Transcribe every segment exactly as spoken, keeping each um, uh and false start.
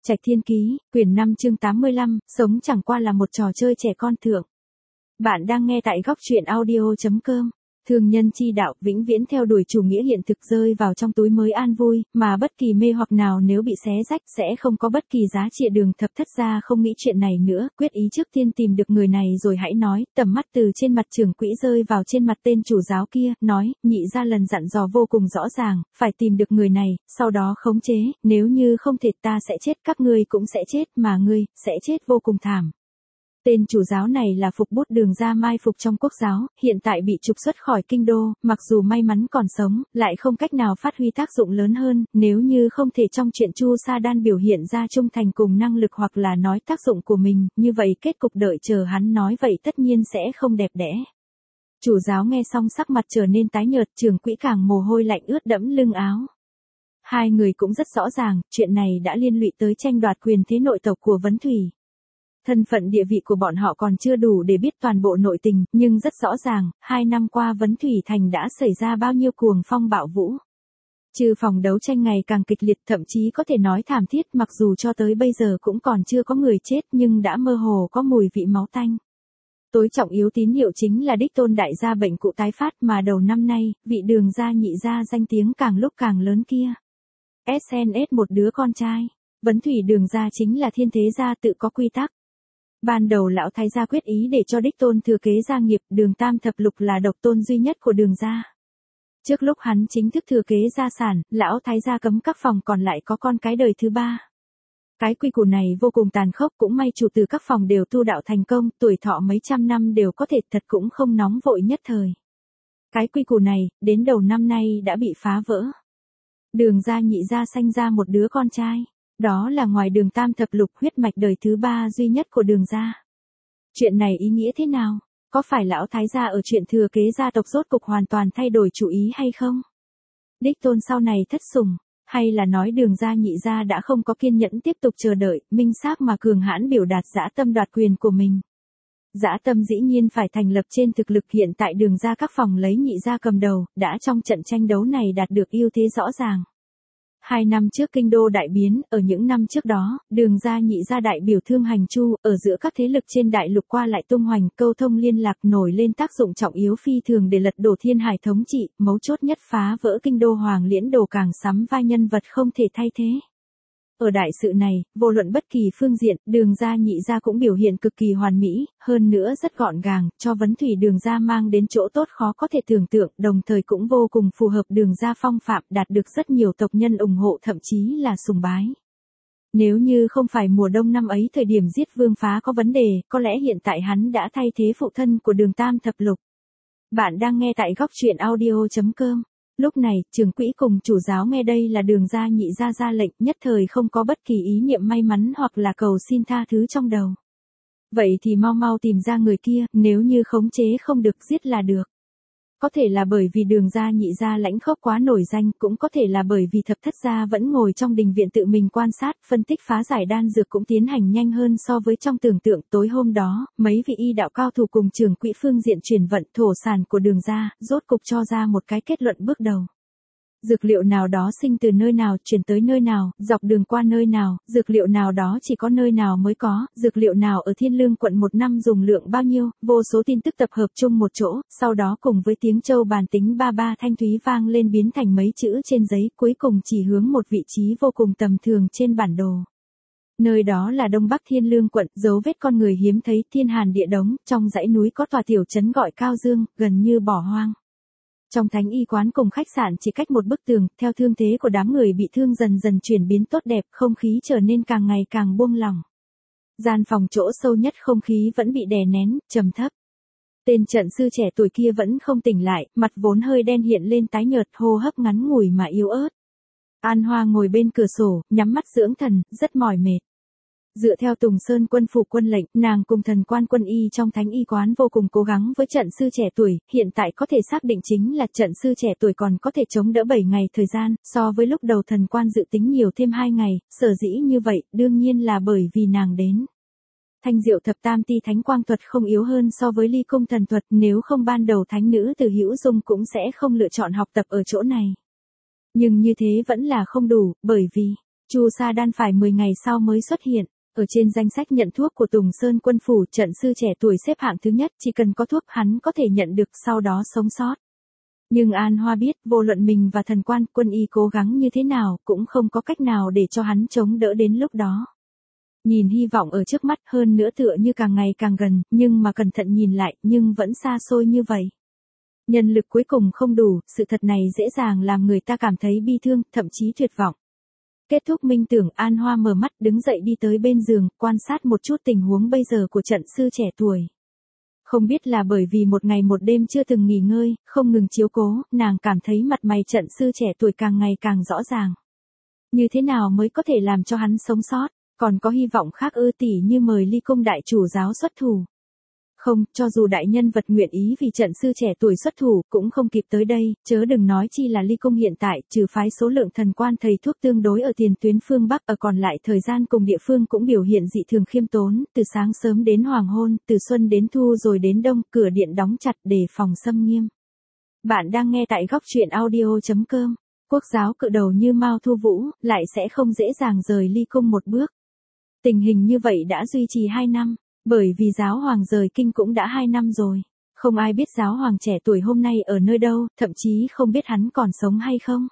Trạch Thiên Ký, quyển năm chương tám mươi lăm, sống chẳng qua là một trò chơi trẻ con thượng. Bạn đang nghe tại góc truyện audio chấm com. Thương nhân chi đạo vĩnh viễn theo đuổi chủ nghĩa hiện thực rơi vào trong túi mới an vui, mà bất kỳ mê hoặc nào nếu bị xé rách sẽ không có bất kỳ giá trị. Đường Thập Thất gia không nghĩ chuyện này nữa, quyết ý trước tiên tìm được người này rồi hãy nói. Tầm mắt từ trên mặt trưởng quỹ rơi vào trên mặt tên chủ giáo kia, nói, nhị gia lần dặn dò vô cùng rõ ràng, phải tìm được người này, sau đó khống chế, nếu như không thể ta sẽ chết, các ngươi cũng sẽ chết, mà ngươi, sẽ chết vô cùng thảm. Tên chủ giáo này là Phục Bút Đường gia mai phục trong quốc giáo, hiện tại bị trục xuất khỏi kinh đô, mặc dù may mắn còn sống, lại không cách nào phát huy tác dụng lớn hơn, nếu như không thể trong chuyện Chu Sa Đan biểu hiện ra trung thành cùng năng lực hoặc là nói tác dụng của mình, như vậy kết cục đợi chờ hắn nói vậy tất nhiên sẽ không đẹp đẽ. Chủ giáo nghe xong sắc mặt trở nên tái nhợt, trưởng quỹ càng mồ hôi lạnh ướt đẫm lưng áo. Hai người cũng rất rõ ràng, chuyện này đã liên lụy tới tranh đoạt quyền thế nội tộc của Vấn Thủy. Thân phận địa vị của bọn họ còn chưa đủ để biết toàn bộ nội tình, nhưng rất rõ ràng, hai năm qua Vấn Thủy Thành đã xảy ra bao nhiêu cuồng phong bạo vũ. Trừ phòng đấu tranh ngày càng kịch liệt, thậm chí có thể nói thảm thiết, mặc dù cho tới bây giờ cũng còn chưa có người chết nhưng đã mơ hồ có mùi vị máu tanh. Tối trọng yếu tín hiệu chính là đích tôn đại gia bệnh cũ tái phát, mà đầu năm nay, vị Đường gia nhị gia danh tiếng càng lúc càng lớn kia. ét en ét một đứa con trai, Vấn Thủy Đường gia chính là thiên thế gia tự có quy tắc. Ban đầu lão thái gia quyết ý để cho đích tôn thừa kế gia nghiệp, Đường Tam Thập Lục là độc tôn duy nhất của Đường gia. Trước lúc hắn chính thức thừa kế gia sản, lão thái gia cấm các phòng còn lại có con cái đời thứ ba. Cái quy củ này vô cùng tàn khốc, cũng may chủ từ các phòng đều tu đạo thành công, tuổi thọ mấy trăm năm đều có thể, thật cũng không nóng vội nhất thời. Cái quy củ này, đến đầu năm nay đã bị phá vỡ. Đường gia nhị gia sanh ra một đứa con trai. Đó là ngoài Đường Tam Thập Lục, huyết mạch đời thứ ba duy nhất của Đường gia. Chuyện này ý nghĩa thế nào? Có phải lão thái gia ở chuyện thừa kế gia tộc rốt cục hoàn toàn thay đổi chủ ý hay không? Đích tôn sau này thất sủng, hay là nói Đường gia nhị gia đã không có kiên nhẫn tiếp tục chờ đợi, minh xác mà cường hãn biểu đạt dã tâm đoạt quyền của mình? Dã tâm dĩ nhiên phải thành lập trên thực lực, hiện tại Đường gia các phòng lấy nhị gia cầm đầu, đã trong trận tranh đấu này đạt được ưu thế rõ ràng. Hai năm trước kinh đô đại biến, ở những năm trước đó, Đường gia nhị gia đại biểu thương hành chu, ở giữa các thế lực trên đại lục qua lại tung hoành, câu thông liên lạc nổi lên tác dụng trọng yếu phi thường để lật đổ Thiên Hải thống trị, mấu chốt nhất phá vỡ kinh đô Hoàng Liễn Đồ càng sắm vai nhân vật không thể thay thế. Ở đại sự này, vô luận bất kỳ phương diện, Đường gia nhị gia cũng biểu hiện cực kỳ hoàn mỹ, hơn nữa rất gọn gàng, cho Vấn Thủy Đường gia mang đến chỗ tốt khó có thể tưởng tượng, đồng thời cũng vô cùng phù hợp Đường gia phong phạm, đạt được rất nhiều tộc nhân ủng hộ, thậm chí là sùng bái. Nếu như không phải mùa đông năm ấy thời điểm giết Vương Phá có vấn đề, có lẽ hiện tại hắn đã thay thế phụ thân của Đường Tam Thập Lục. Bạn đang nghe tại góc truyện audio chấm com. Lúc này, trưởng quỹ cùng chủ giáo nghe đây là Đường gia nhị gia ra lệnh, nhất thời không có bất kỳ ý niệm may mắn hoặc là cầu xin tha thứ trong đầu. Vậy thì mau mau tìm ra người kia, nếu như khống chế không được giết là được. Có thể là bởi vì Đường gia nhị gia lãnh khốc quá nổi danh, cũng có thể là bởi vì Thập Thất gia vẫn ngồi trong đình viện tự mình quan sát, phân tích phá giải đan dược cũng tiến hành nhanh hơn so với trong tưởng tượng. Tối hôm đó, mấy vị y đạo cao thủ cùng trưởng quỹ phương diện chuyển vận thổ sản của Đường gia, rốt cục cho ra một cái kết luận bước đầu. Dược liệu nào đó sinh từ nơi nào, chuyển tới nơi nào, dọc đường qua nơi nào, dược liệu nào đó chỉ có nơi nào mới có, dược liệu nào ở Thiên Lương quận một năm dùng lượng bao nhiêu, vô số tin tức tập hợp chung một chỗ, sau đó cùng với tiếng châu bàn tính ba ba thanh thúy vang lên biến thành mấy chữ trên giấy, cuối cùng chỉ hướng một vị trí vô cùng tầm thường trên bản đồ. Nơi đó là Đông Bắc Thiên Lương quận, dấu vết con người hiếm thấy, thiên hàn địa đống, trong dãy núi có tòa tiểu trấn gọi Cao Dương, gần như bỏ hoang. Trong thánh y quán cùng khách sạn chỉ cách một bức tường, theo thương thế của đám người bị thương dần dần chuyển biến tốt đẹp, không khí trở nên càng ngày càng buông lỏng. Gian phòng chỗ sâu nhất không khí vẫn bị đè nén, trầm thấp. Tên trận sư trẻ tuổi kia vẫn không tỉnh lại, mặt vốn hơi đen hiện lên tái nhợt, hô hấp ngắn ngủi mà yếu ớt. An Hoa ngồi bên cửa sổ, nhắm mắt dưỡng thần, rất mỏi mệt. Dựa theo Tùng Sơn quân phủ quân lệnh, nàng cùng thần quan quân y trong thánh y quán vô cùng cố gắng với trận sư trẻ tuổi, hiện tại có thể xác định chính là trận sư trẻ tuổi còn có thể chống đỡ bảy ngày thời gian, so với lúc đầu thần quan dự tính nhiều thêm hai ngày, sở dĩ như vậy, đương nhiên là bởi vì nàng đến. Thanh diệu thập tam ti thánh quang thuật không yếu hơn so với ly cung thần thuật, nếu không ban đầu thánh nữ từ Hữu Dung cũng sẽ không lựa chọn học tập ở chỗ này. Nhưng như thế vẫn là không đủ, bởi vì Chu Sa Đan phải mười ngày sau mới xuất hiện. Ở trên danh sách nhận thuốc của Tùng Sơn Quân Phủ, trận sư trẻ tuổi xếp hạng thứ nhất, chỉ cần có thuốc hắn có thể nhận được, sau đó sống sót. Nhưng An Hoa biết, vô luận mình và thần quan Quân Y cố gắng như thế nào, cũng không có cách nào để cho hắn chống đỡ đến lúc đó. Nhìn hy vọng ở trước mắt, hơn nữa tựa như càng ngày càng gần, nhưng mà cẩn thận nhìn lại, nhưng vẫn xa xôi như vậy. Nhân lực cuối cùng không đủ, sự thật này dễ dàng làm người ta cảm thấy bi thương, thậm chí tuyệt vọng. Kết thúc minh tưởng, An Hoa mở mắt đứng dậy đi tới bên giường, quan sát một chút tình huống bây giờ của trận sư trẻ tuổi. Không biết là bởi vì một ngày một đêm chưa từng nghỉ ngơi, không ngừng chiếu cố, nàng cảm thấy mặt mày trận sư trẻ tuổi càng ngày càng rõ ràng. Như thế nào mới có thể làm cho hắn sống sót, còn có hy vọng khác ư, tỉ như mời Ly Cung đại chủ giáo xuất thủ. Không, cho dù đại nhân vật nguyện ý vì trận sư trẻ tuổi xuất thủ, cũng không kịp tới đây, chớ đừng nói chi là Ly Cung hiện tại, trừ phái số lượng thần quan thầy thuốc tương đối ở tiền tuyến phương Bắc, ở còn lại thời gian cùng địa phương cũng biểu hiện dị thường khiêm tốn, từ sáng sớm đến hoàng hôn, từ xuân đến thu rồi đến đông, cửa điện đóng chặt để phòng xâm nghiêm. Bạn đang nghe tại góc truyện audio chấm com. Quốc giáo cự đầu như Mao Thu Vũ, lại sẽ không dễ dàng rời Ly Cung một bước. Tình hình như vậy đã duy trì hai năm. Bởi vì giáo hoàng rời kinh cũng đã hai năm rồi. Không ai biết giáo hoàng trẻ tuổi hôm nay ở nơi đâu, thậm chí không biết hắn còn sống hay không.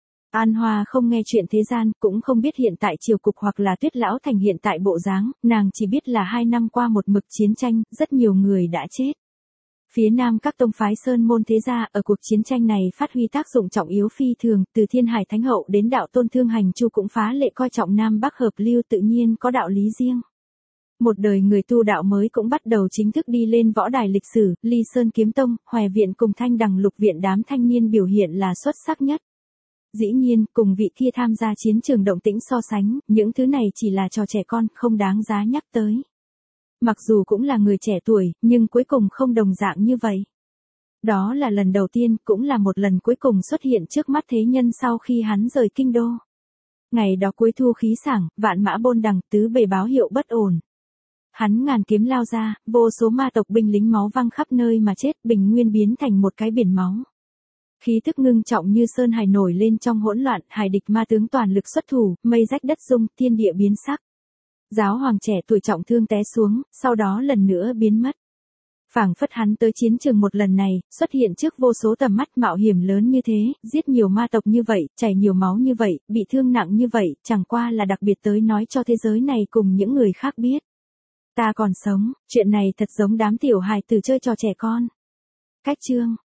An Hoa không nghe chuyện thế gian, cũng không biết hiện tại triều cục hoặc là Tuyết Lão Thành hiện tại bộ dáng, nàng chỉ biết là hai năm qua một mực chiến tranh, rất nhiều người đã chết. Phía nam các tông phái sơn môn thế gia ở cuộc chiến tranh này phát huy tác dụng trọng yếu phi thường, từ Thiên Hải Thánh Hậu đến đạo tôn Thương Hành Chu cũng phá lệ coi trọng Nam Bắc hợp lưu, tự nhiên có đạo lý riêng. Một đời người tu đạo mới cũng bắt đầu chính thức đi lên võ đài lịch sử, Ly Sơn Kiếm Tông, Hoè Viện cùng Thanh Đằng Lục Viện đám thanh niên biểu hiện là xuất sắc nhất. Dĩ nhiên, cùng vị kia tham gia chiến trường động tĩnh so sánh, những thứ này chỉ là trò trẻ con, không đáng giá nhắc tới. Mặc dù cũng là người trẻ tuổi, nhưng cuối cùng không đồng dạng như vậy. Đó là lần đầu tiên, cũng là một lần cuối cùng xuất hiện trước mắt thế nhân sau khi hắn rời kinh đô. Ngày đó cuối thu khí sảng, vạn mã bôn đằng, tứ bề báo hiệu bất ổn. Hắn ngàn kiếm lao ra, vô số ma tộc binh lính máu văng khắp nơi mà chết, bình nguyên biến thành một cái biển máu. Khí tức ngưng trọng như sơn hải nổi lên trong hỗn loạn, hải địch ma tướng toàn lực xuất thủ, mây rách đất rung, thiên địa biến sắc. Giáo hoàng trẻ tuổi trọng thương té xuống, sau đó lần nữa biến mất. Phảng phất hắn tới chiến trường một lần này, xuất hiện trước vô số tầm mắt, mạo hiểm lớn như thế, giết nhiều ma tộc như vậy, chảy nhiều máu như vậy, bị thương nặng như vậy, chẳng qua là đặc biệt tới nói cho thế giới này cùng những người khác biết. Ta còn sống, chuyện này thật giống đám tiểu hài tử chơi trò trẻ con. Cách chương